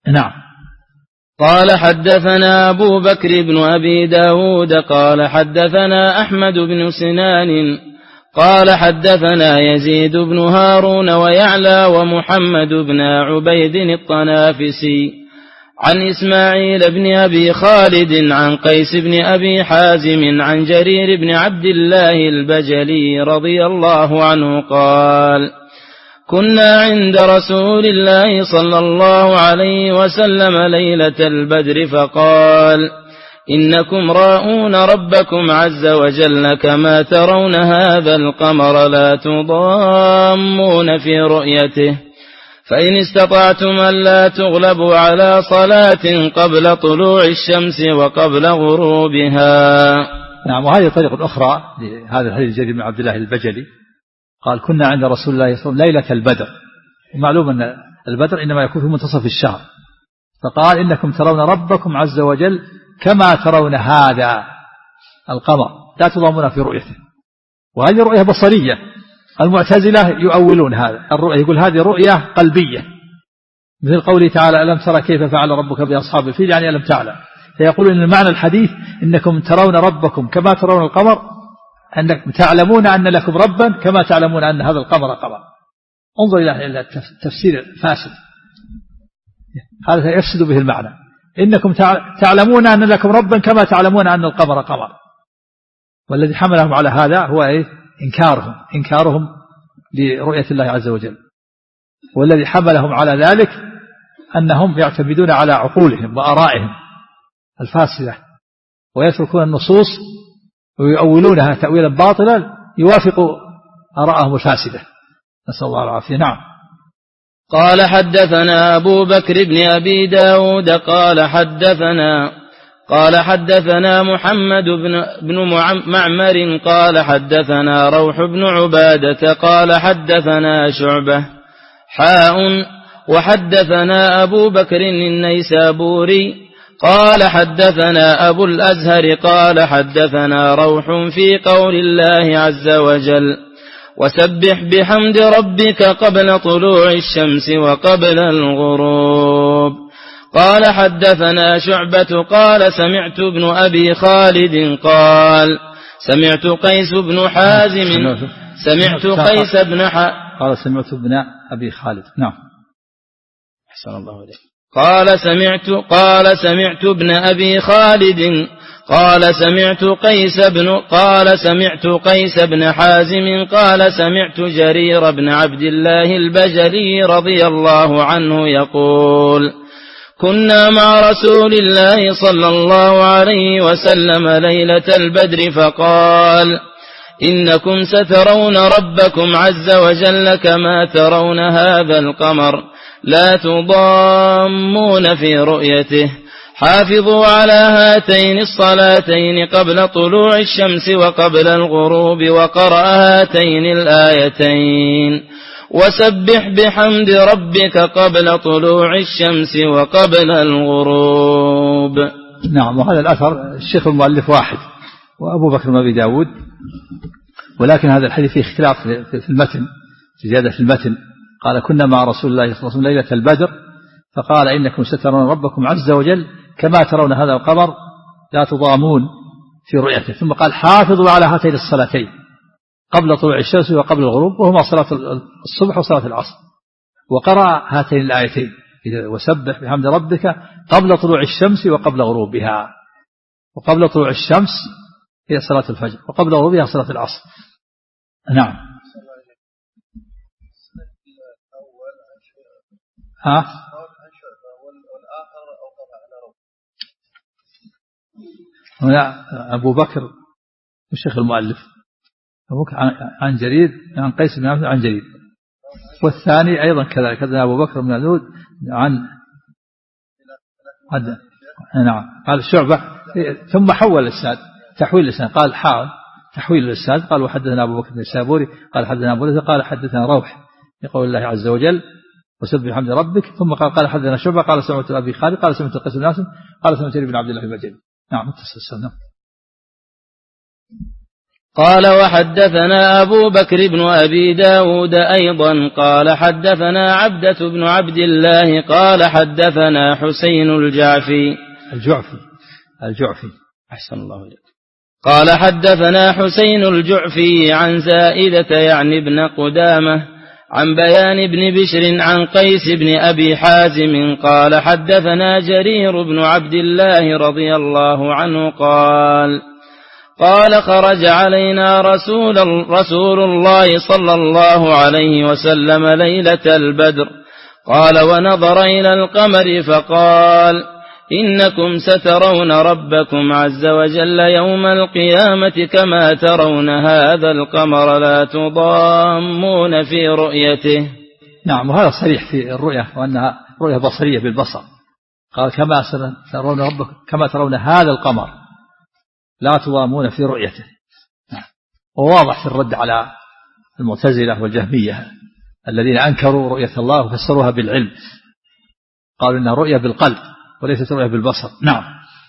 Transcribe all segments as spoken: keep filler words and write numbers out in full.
نعم. قال حدثنا أبو بكر بن أبي داود قال حدثنا أحمد بن سنان قال حدثنا يزيد بن هارون ويعلى ومحمد بن عبيد الطنافسي عن إسماعيل بن أبي خالد عن قيس بن أبي حازم عن جرير بن عبد الله البجلي رضي الله عنه قال كنا عند رسول الله صلى الله عليه وسلم ليلة البدر فقال إنكم راؤون ربكم عز وجل كما ترون هذا القمر لا تضامون في رؤيته فإن استطعتم ألا تغلبوا على صلاة قبل طلوع الشمس وقبل غروبها. نعم. وهذه طريقة أخرى لهذا الحديث جرير بن عبد الله البجلي قال كنا عند رسول الله صلى الله عليه وسلم ليلة البدر، ومعلوم أن البدر إنما يكون في منتصف الشهر، فقال إنكم ترون ربكم عز وجل كما ترون هذا القمر لا تضامون في رؤيته. وهذه رؤية بصرية، المعتزلة يؤولون هذا الرؤية، يقول هذه رؤية قلبية، مثل قوله تعالى ألم ترى كيف فعل ربك بأصحاب الفيل، يعني ألم تعلم. فيقولون إن معنى الحديث إنكم ترون ربكم كما ترون القمر، أنكم تعلمون أن لكم ربا كما تعلمون أن هذا القمر قمر. انظر إلى التفسير الفاسد، هذا يفسد به المعنى. إنكم تعلمون أن لكم ربا كما تعلمون أن القمر قمر، والذي حملهم على هذا هو إيه؟ إنكارهم إنكارهم لرؤية الله عز وجل، والذي حملهم على ذلك أنهم يعتمدون على عقولهم وآرائهم الفاسدة ويتركون النصوص ويؤولونها تأويلا باطلا يوافق آراءهم الفاسدة، نسأل الله العافية. نعم. قال حدثنا أبو بكر بن أبي داود قال حدثنا قال حدثنا محمد بن, بن معمر قال حدثنا روح بن عبادة قال حدثنا شعبة حاء وحدثنا أبو بكر النيسابوري قال حدثنا أبو الأزهر قال حدثنا روح في قول الله عز وجل وسبح بحمد ربك قبل طلوع الشمس وقبل الغروب. قال حدثنا شعبة قال سمعت ابن أبي خالد قال سمعت قيس بن حازم سمعت قيس بن ح... قال سمعت ابن أبي خالد. نعم. أحسن الله عليك. قال سمعت قال سمعت ابن أبي خالد قال سمعت قيس بن قال سمعت قيس بن حازم قال سمعت جرير بن عبد الله البجلي رضي الله عنه يقول كنا مع رسول الله صلى الله عليه وسلم ليلة البدر فقال إنكم سترون ربكم عز وجل كما ترون هذا القمر لا تضامون في رؤيته حافظوا على هاتين الصلاتين قبل طلوع الشمس وقبل الغروب وقرأ هاتين الآيتين وسبح بحمد ربك قبل طلوع الشمس وقبل الغروب. نعم. وهذا الأثر الشيخ المؤلف واحد وأبو بكر بن أبي داود، ولكن هذا الحديث فيه اختلاف في المتن، في زيادة في المتن. قال كنا مع رسول الله صلى الله عليه وسلم ليلة البدر فقال إنكم سترون ربكم عز وجل كما ترون هذا القمر لا تضامون في رؤيته، ثم قال حافظوا على هاتين الصلاتين قبل طلوع الشمس وقبل الغروب وهما صلاة الصبح وصلاة العصر، وقرأ هاتين الآيتين وسبح بحمد ربك قبل طلوع الشمس وقبل غروبها. وقبل طلوع الشمس هي صلاة الفجر وقبل غروبها صلاة العصر. نعم. ها هنا أبو بكر الشيخ المؤلف أبو بكر عن جرير عن قيس بن عبد عن جرير، والثاني أيضا كذلك كذا أبو بكر بن عبد عن عد نعم قال الشعبة ثم حول الإسناد تحويل الإسناد قال حاول تحويل الإسناد قال وحدثنا أبو بكر النيسابوري قال حدثنا أبو الأزهر قال حدثنا روح يقول الله عز وجل وسبح بحمد ربك، ثم قال قال حدثنا شعبة قال سمعت أبي خالد قال سمعت قيس بن عاصم قال سمعت جرير بن عبد الله البجلي. نعم متصل. قال وحدثنا أبو بكر بن أبي داود أيضا قال حدثنا عبدة بن عبد الله قال حدثنا حسين الجعفي الجعفي الجعفي أحسن الله إليك قال حدثنا حسين الجعفي عن زائدة يعني ابن قدامة عن بيان بن بشر عن قيس بن أبي حازم قال حدثنا جرير بن عبد الله رضي الله عنه قال قال خرج علينا رسول, رسول الله صلى الله عليه وسلم ليلة البدر قال ونظر إلى القمر فقال إنكم سترون ربكم عز وجل يوم القيامة كما ترون هذا القمر لا تضامون في رؤيته. نعم، وهذا صريح في الرؤية وأنها رؤية بصرية بالبصر. قال كما ترون ربكم كما ترون هذا القمر لا تضامون في رؤيته. وواضح في الرد على المعتزلة والجهمية الذين أنكروا رؤية الله وفسروها بالعلم، قالوا إنها رؤية بالقلب وليست رؤية بالبصر. نعم.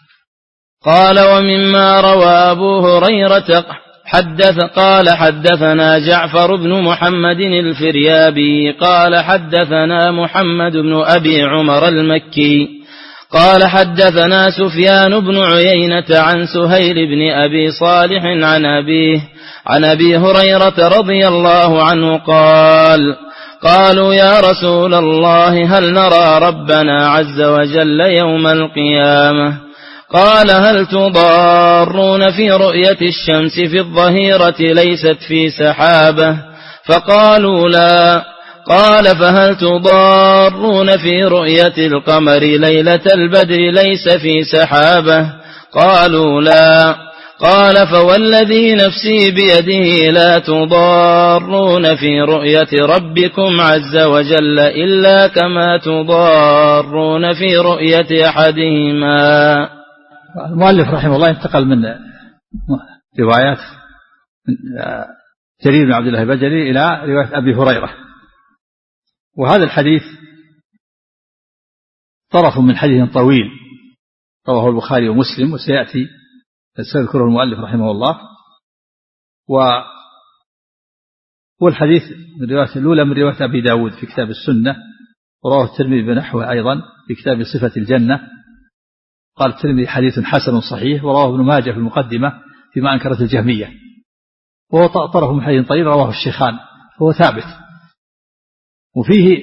قال ومما روى أبو هريرة حدث قال حدثنا جعفر بن محمد الفريابي قال حدثنا محمد بن أبي عمر المكي قال حدثنا سفيان بن عيينة عن سهيل بن أبي صالح عن أبيه عن أبي هريرة رضي الله عنه قال قالوا يا رسول الله هل نرى ربنا عز وجل يوم القيامة؟ قال هل تضارون في رؤية الشمس في الظهيرة ليست في سحابة؟ فقالوا لا. قال فهل تضارون في رؤية القمر ليلة البدر ليس في سحابة؟ قالوا لا. قال فوالذي نفسي بيده لا تضارون في رؤية ربكم عز وجل إلا كما تضارون في رؤية أحدهما. المؤلف رحمه الله انتقل من روايات جرير بن عبد الله البجلي إلى رواية أبي هريرة، وهذا الحديث طرف من حديث طويل رواه البخاري ومسلم وسيأتي سيذكره المؤلف رحمه الله. والحديث من رواية الأولى من رواية أبي داود في كتاب السنة، ورواه الترمذي بنحوه أيضا في كتاب صفة الجنة. قال الترمذي حديث حسن صحيح، ورواه ابن ماجه في المقدمة فيما أنكرت الجهمية، وهو طرف من حديث طويل رواه الشيخان، فهو ثابت. وفيه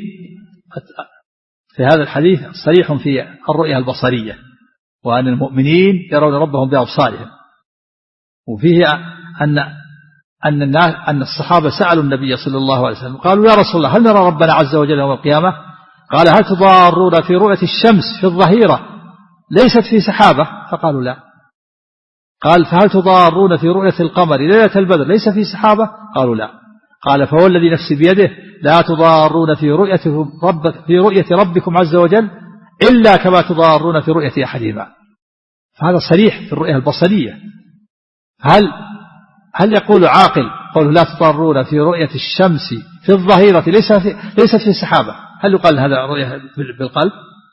في هذا الحديث صريح في الرؤية البصرية، وأن المؤمنين يرون ربهم بأبصارهم. وفيه أن أن الناس أن الصحابة سألوا النبي صلى الله عليه وسلم قالوا يا رسول الله هل نرى ربنا عز وجل يوم القيامة؟ قال هل تضارون في رؤية الشمس في الظهيرة ليست في سحابة؟ فقالوا لا. قال فهل تضارون في رؤية القمر ليلة البدر ليس في سحابة؟ قالوا لا. قال فوالذي نفسي بيده لا تضارون في رؤية رب في رؤية ربكم عز وجل إلا كما تضارون في رؤية أحدهما. فهذا صريح في الرؤية البصرية. هل هل يقول عاقل قوله لا تضارون في رؤية الشمس في الظهيرة ليس في ليست في سحابة؟ هل يقال هذا رؤية بالقلب؟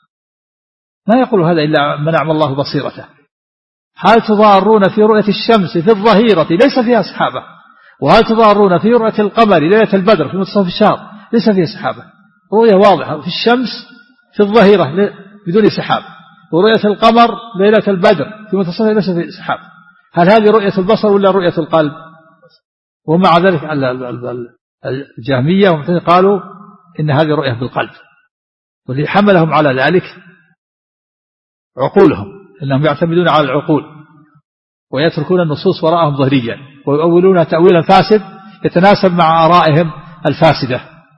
ما يقول هذا إلا من أعمى الله بصيرته. هل تضارون في رؤية الشمس في الظهيرة ليس فيها سحابة؟ وهل تضارون في رؤية القمر ليلة البدر في منتصف الشهر ليس فيها سحابة؟ رؤية واضحة في الشمس في الظهيرة بدون سحاب، ورؤية القمر ليلة البدر في منتصف ليس فيها سحاب. هل هذه رؤية البصر ولا رؤية القلب؟ ومع ذلك الجهمية قالوا إن هذه رؤية بالقلب، واللي حملهم على ذلك عقولهم، إنهم يعتمدون على العقول ويتركون النصوص وراءهم ظهريا، ويؤولون تأويلا فاسد يتناسب مع آرائهم الفاسدة.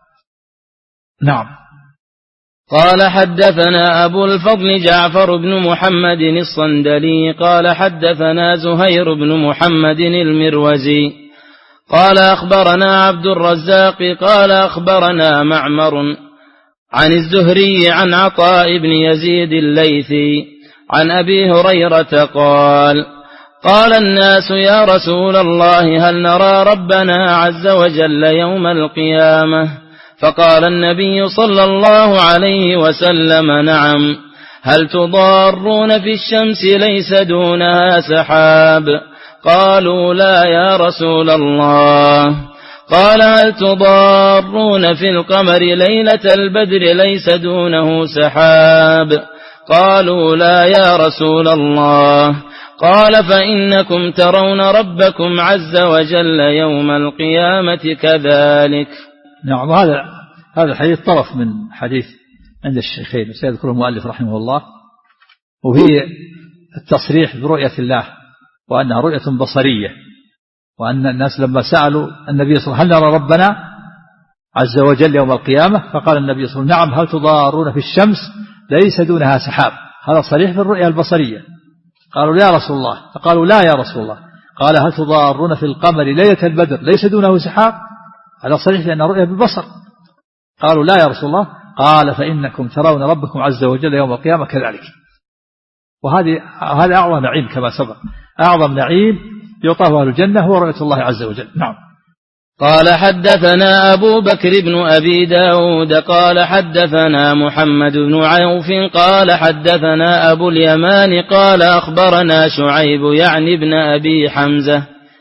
نعم. قال حدثنا أبو الفضل جعفر بن محمد الصندلي قال حدثنا زهير بن محمد المروزي قال أخبرنا عبد الرزاق قال أخبرنا معمر عن الزهري عن عطاء بن يزيد الليثي عن أبي هريرة قال قال الناس يا رسول الله هل نرى ربنا عز وجل يوم القيامة؟ فقال النبي صلى الله عليه وسلم نعم. هل تضارون في الشمس ليس دونها سحاب؟ قالوا لا يا رسول الله. قال هل تضارون في القمر ليلة البدر ليس دونه سحاب؟ قالوا لا يا رسول الله. قال فإنكم ترون ربكم عز وجل يوم القيامة كذلك. نعم. هذا هذا الحديث طرف من حديث عند الشيخين وسيذكره المؤلف رحمه الله، وهي التصريح برؤية الله وأنها رؤية بصرية، وأن الناس لما سألوا النبي صلى الله عليه وسلم هل نرى ربنا عز وجل يوم القيامة؟ فقال النبي صلى الله عليه وسلم نعم، هل تضارون في الشمس ليس دونها سحاب. هذا صريح في الرؤية البصرية. قالوا يا رسول الله، فقالوا لا يا رسول الله. قال هل تضارون في القمر ليلة البدر ليس دونه سحاب؟ هذا صريح لأنها رؤية بالبصر. قالوا لا يا رسول الله. قال فإنكم ترون ربكم عز وجل يوم القيامة كذلك. وهذه هذا أعظم نعيم كما سبق، أعظم نعيم يعطاه أهل الجنة هو رؤية الله عز وجل. نعم. قال حدثنا أبو بكر بن أبي داود قال حدثنا محمد بن عوف قال حدثنا أبو اليمان قال أخبرنا شعيب يعني ابن أبي حمزة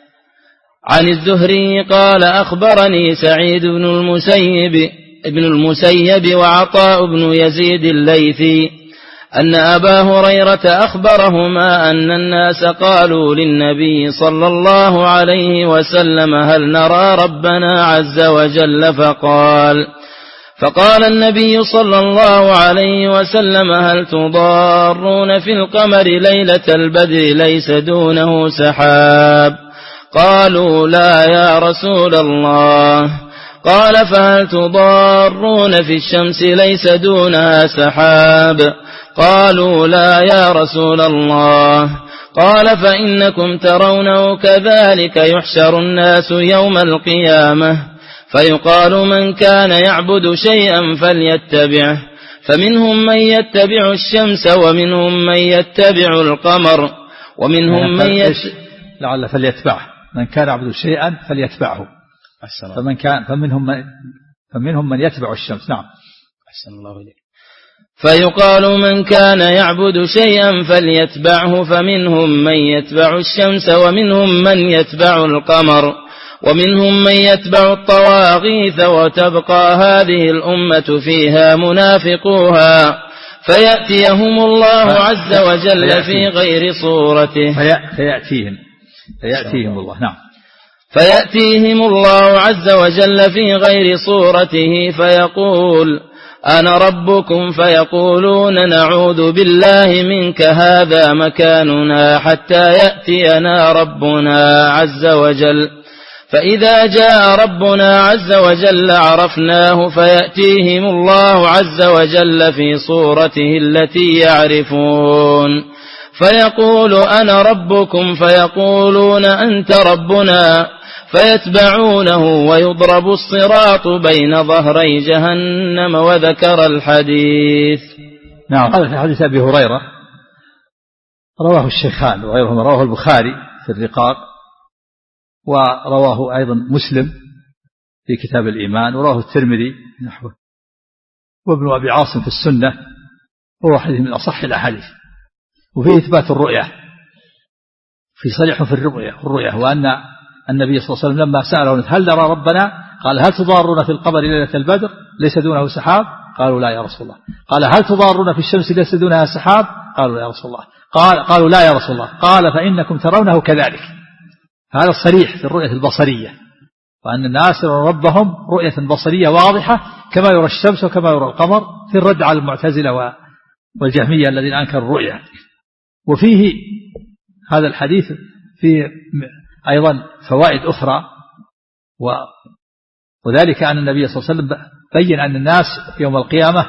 عن الزهري قال أخبرني سعيد بن المسيب ابن المسيب وعطاء بن يزيد الليثي أن أبا هريرة أخبرهما أن الناس قالوا للنبي صلى الله عليه وسلم هل نرى ربنا عز وجل؟ فقال فقال النبي صلى الله عليه وسلم هل تضارون في القمر ليلة البدر ليس دونه سحاب؟ قالوا لا يا رسول الله. قال فهل تضارون في الشمس ليس دونها سحاب؟ قالوا لا يا رسول الله. قال فإنكم ترونه كذلك يحشر الناس يوم القيامة فيقال من كان يعبد شيئا فليتبعه، فمنهم من يتبع الشمس ومنهم من يتبع القمر ومنهم من يتبع لعل فليتبعه، من كان يعبد شيئا فليتبعه، فمن كان فمنهم من فمنهم من يتبع الشمس. نعم. أحسن الله إليك. فيقال من كان يعبد شيئا فليتبعه، فمنهم من يتبع الشمس ومنهم من يتبع القمر ومنهم من يتبع الطواغيث، وتبقى هذه الأمة فيها منافقوها فيأتيهم الله عز وجل في غير صورته فيأتيهم فيأتيهم الله. نعم. فيأتيهم الله عز وجل في غير صورته فيقول أنا ربكم، فيقولون نعوذ بالله منك هذا مكاننا حتى يأتينا ربنا عز وجل. فإذا جاء ربنا عز وجل عرفناه فيأتيهم الله عز وجل في صورته التي يعرفون فيقول أنا ربكم، فيقولون أنت ربنا، فيتبعونه ويضرب الصراط بين ظهري جهنم. وذكر الحديث. نعم. هذا في حديث أبي هريرة رواه الشيخان وغيرهما، رواه البخاري في الرقاق، ورواه أيضا مسلم في كتاب الإيمان، ورواه الترمذي نحوه، وابن أبي عاصم في السنة، وهو حديث من أصح الأحاديث. وفيه إثبات الرؤية، في صريح في الرؤية الرؤية وأن النبي صلى الله عليه وسلم لما سأله هل نرى ربنا قال هل تضارون في القمر ليلة البدر ليس دونه سحاب؟ قالوا لا يا رسول الله. قال هل تضارون في الشمس ليس دونها سحاب؟ قالوا لا يا رسول الله. قال قالوا لا يا رسول الله. قال فإنكم ترونه كذلك. هذا الصريح في الرؤية البصرية، وأن الناس يرون ربهم رؤية بصرية واضحة كما يرى الشمس وكما يرى القمر، في الرد على المعتزلة والجهمية الذين أنكروا الرؤية. وفيه هذا الحديث فيه أيضا فوائد أخرى، وذلك أن النبي صلى الله عليه وسلم بين أن الناس يوم القيامة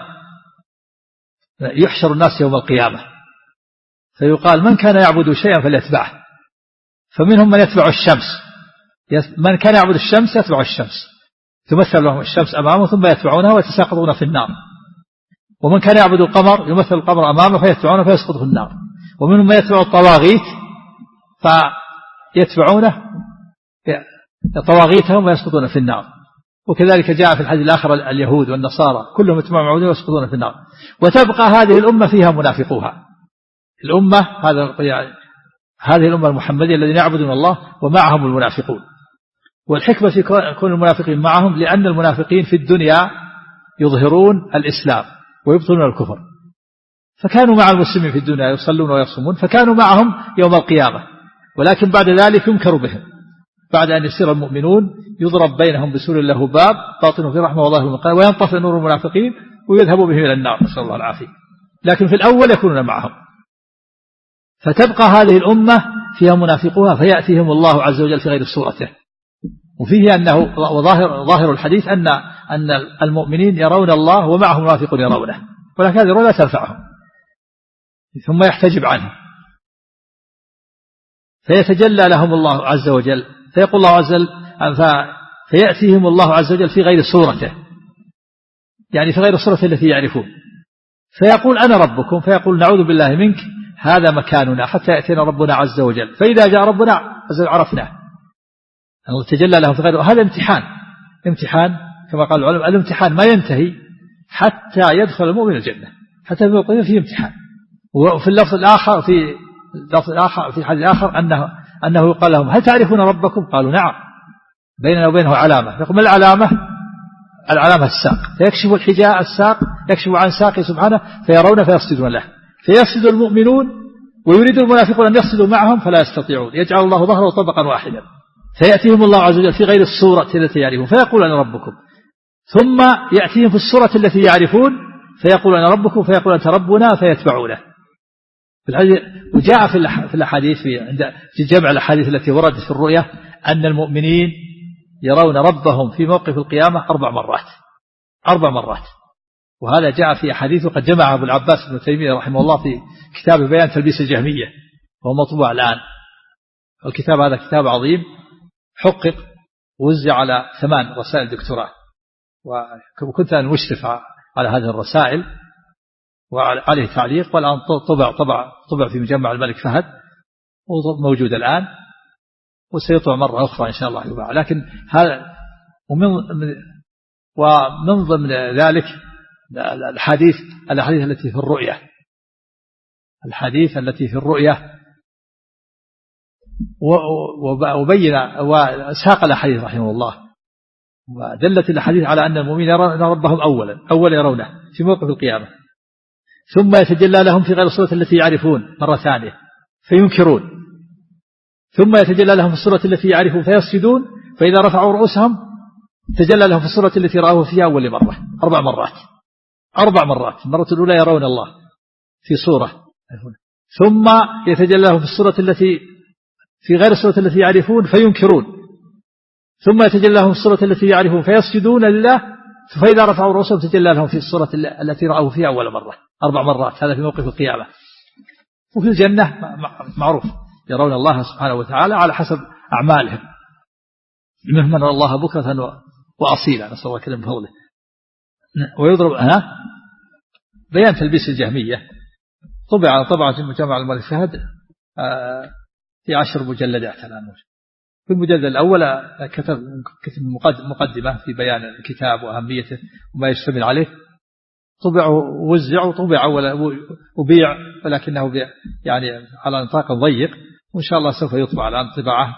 يحشر الناس يوم القيامة فيقال من كان يعبد شيئا فليتبعه، فمنهم من يتبع الشمس، من كان يعبد الشمس يتبع الشمس، تمثل لهم الشمس أمامه ثم يتبعونها ويتساقطون في النار. ومن كان يعبد القمر يمثل القمر أمامه فيتبعونه فيسقط في النار. ومنهم من يتبع الطواغيت فيتبعونه طواغيتهم ويسقطون في النار. وكذلك جاء في الحديث الآخر اليهود والنصارى كلهم يتبعون ويسقطون في النار. وتبقى هذه الأمة فيها منافقوها. الأمة هذا هذه الأمة المحمدية الذين يعبدون الله ومعهم المنافقون. والحكمة في كون المنافقين معهم لأن المنافقين في الدنيا يظهرون الإسلام ويبطلون الكفر، فكانوا مع المسلمين في الدنيا يصلون ويصومون، فكانوا معهم يوم القيامة، ولكن بعد ذلك ينكر بهم. بعد أن يصير المؤمنون يضرب بينهم بسور له باب باطنه في رحمة والله المقام، وينطفئ نور المنافقين ويذهبوا بهم إلى النار، نسأل الله العافية. لكن في الأول يكونون معهم، فتبقى هذه الأمة فيها منافقوها فيأتيهم الله عز وجل في غير صورته. وفيه أنه وظاهر ظاهر الحديث أن أن المؤمنين يرون الله ومعهم منافقون يرونه، ولكن هذه الرؤيا لا تنفعهم، ثم يحتجب عنه فيتجلى لهم الله عز وجل، فيقول الله عز وجل فيأتيهم الله عز وجل في غير صورته، يعني في غير صورته التي يعرفون، فيقول أنا ربكم، فيقول نعوذ بالله منك، هذا مكاننا حتى يأتينا ربنا عز وجل، فإذا جاء ربنا عرفناه. الله تجلى لهم في غير، هذا امتحان امتحان كما قال العلماء، الامتحان ما ينتهي حتى يدخل المؤمن الجنة، حتى في فيه امتحان. وفي اللفظ الآخر في اللفظ الآخر في الحديث الآخر أنه أنه يقال لهم هل تعرفون ربكم؟ قالوا نعم، بيننا وبينه علامة. يقول ما العلامة؟ العلامة الساق، فيكشف الحجاء الساق، يكشف عن ساقه سبحانه فيرون فيسجدون له، فيسجد المؤمنون ويريد المنافقون أن يسجدوا معهم فلا يستطيعون، يجعل الله ظهره طبقا واحدا، فيأتيهم الله عز وجل في غير الصورة التي يعرفون فيقول أنا ربكم، ثم يأتيهم في الصورة التي يعرفون فيقول أنا ربكم، فيقول أنت ربنا فيتبعونه. وجاء في الأحاديث في عند جمع الأحاديث التي وردت في الرؤيا أن المؤمنين يرون ربهم في موقف القيامة أربع مرات أربع مرات وهذا جاء في أحاديث وقد جمع أبو العباس ابن تيمية رحمه الله في كتاب بيان تلبيس الجهمية، وهو مطبوع الآن. الكتاب هذا كتاب عظيم حقق ووزع على ثمان رسائل دكتوراه، وكنت أنا مشرف على هذه الرسائل وعليه تعليق، والآن طبع طبع طبع في مجمع الملك فهد وموجود الآن، وسيطبع مرة أخرى إن شاء الله يباع. لكن هذا ومن ومن ضمن ذلك الحديث الحديث التي في الرؤية الحديث التي في الرؤية وبين وساق الحديث رحمه الله، ودلت الحديث على أن المؤمنين يرون ربهم أولا أولا يرونه في موقف القيامة، ثم يتجلى لهم في غير الصورة التي يعرفون مرة ثانية فينكرون، ثم يتجلى لهم في الصورة التي يعرفون فيسجدون، فإذا رفعوا رؤوسهم تجلى لهم في الصورة التي رأوه فيها أول مرة أربع مرات أربع مرات المرة الأولى يرون الله في صورة، ثم يتجلى لهم في الصورة التي في غير الصورة التي يعرفون فينكرون، ثم يتجلى لهم في الصورة التي يعرفون فيسجدون لله، فإذا رفعوا رؤوسهم تجلى لهم في الصورة التي رأوه فيها أول مرة أربع مرات. هذا في موقف القيامة. وفي الجنة معروف يرون الله سبحانه وتعالى على حسب أعمالهم، منهم من الله بكرة وأصيلا نسأل الله كلمة بفضله. ويضرب ها بيان تلبيس الجهمية طبعا طبعا في مجمع الملك فهد في عشر مجلدات الآن. في المجلد الأول كتب كتب مقدمة في بيان الكتاب وأهميته وما يشتمل عليه، طبع ووزع وطبع وبيع، ولكنه يعني على نطاق ضيق، وإن شاء الله سوف يطبع الآن طباعة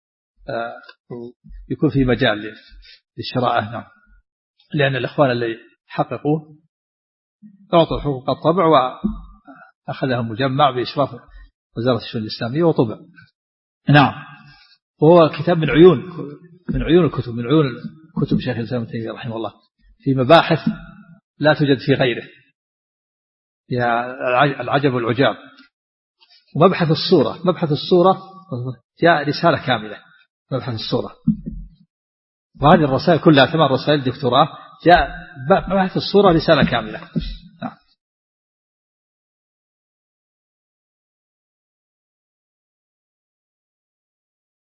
يكون في مجال للشراء. نعم، لأن الإخوان اللي حققوه أعطوا حقوق الطبع وأخذها مجمع بإشراف وزارة الشؤون الإسلامية وطبع. نعم، وهو كتاب من عيون من عيون الكتب من عيون كتب شيخ الإسلام ابن تيمية رحمه الله، في مباحث لا توجد في غيره، يا العجب والعجاب. ومبحث الصورة مبحث الصورة جاء رسالة كاملة مبحث الصورة، وهذه الرسائل كلها ثمان رسائل دكتوراه جاء مبحث الصورة رسالة كاملة.